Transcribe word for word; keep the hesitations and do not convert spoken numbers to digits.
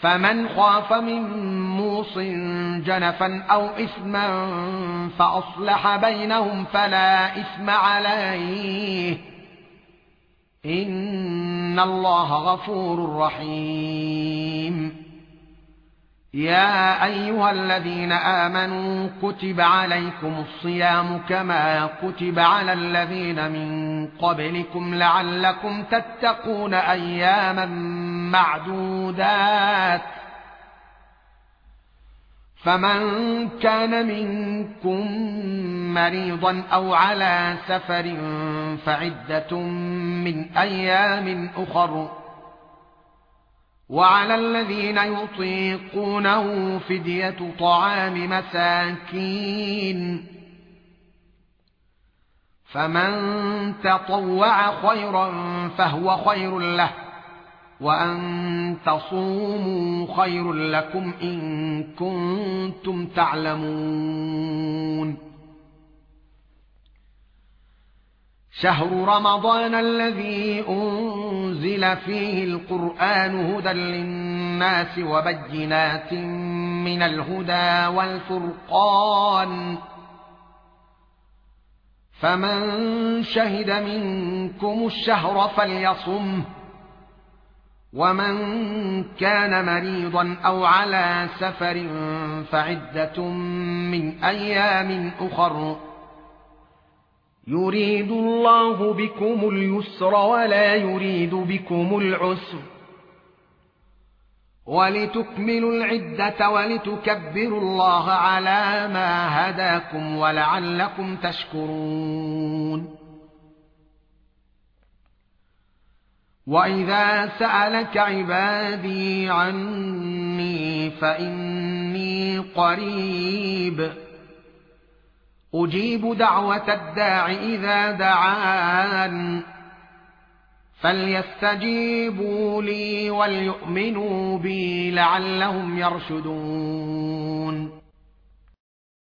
فمن خاف من موص جنفا أو إثما فأصلح بينهم فلا إثم عليه إن الله غفور رحيم. يا أيها الذين آمنوا كتب عليكم الصيام كما كتب على الذين من قبلكم لعلكم تتقون أياما معدودات. فمن كان منكم مريضا أو على سفر فعدة من أيام أخر، وعلى الذين يطيقونه فدية طعام مساكين، فمن تطوع خيرا فهو خير له، وأن تصوموا خير لكم إن كنتم تعلمون. شهر رمضان الذي أنزل فيه القرآن هدى للناس وبينات من الهدى والفرقان، فمن شهد منكم الشهر فليصمه، ومن كان مريضا أو على سفر فعدة من أيام أخر، يريد الله بكم اليسر ولا يريد بكم العسر، ولتكملوا العدة ولتكبروا الله على ما هداكم ولعلكم تشكرون. وإذا سألك عبادي عني فإني قريب أجيب دعوة الداع إذا دعان، فليستجيبوا لي وليؤمنوا بي لعلهم يرشدون.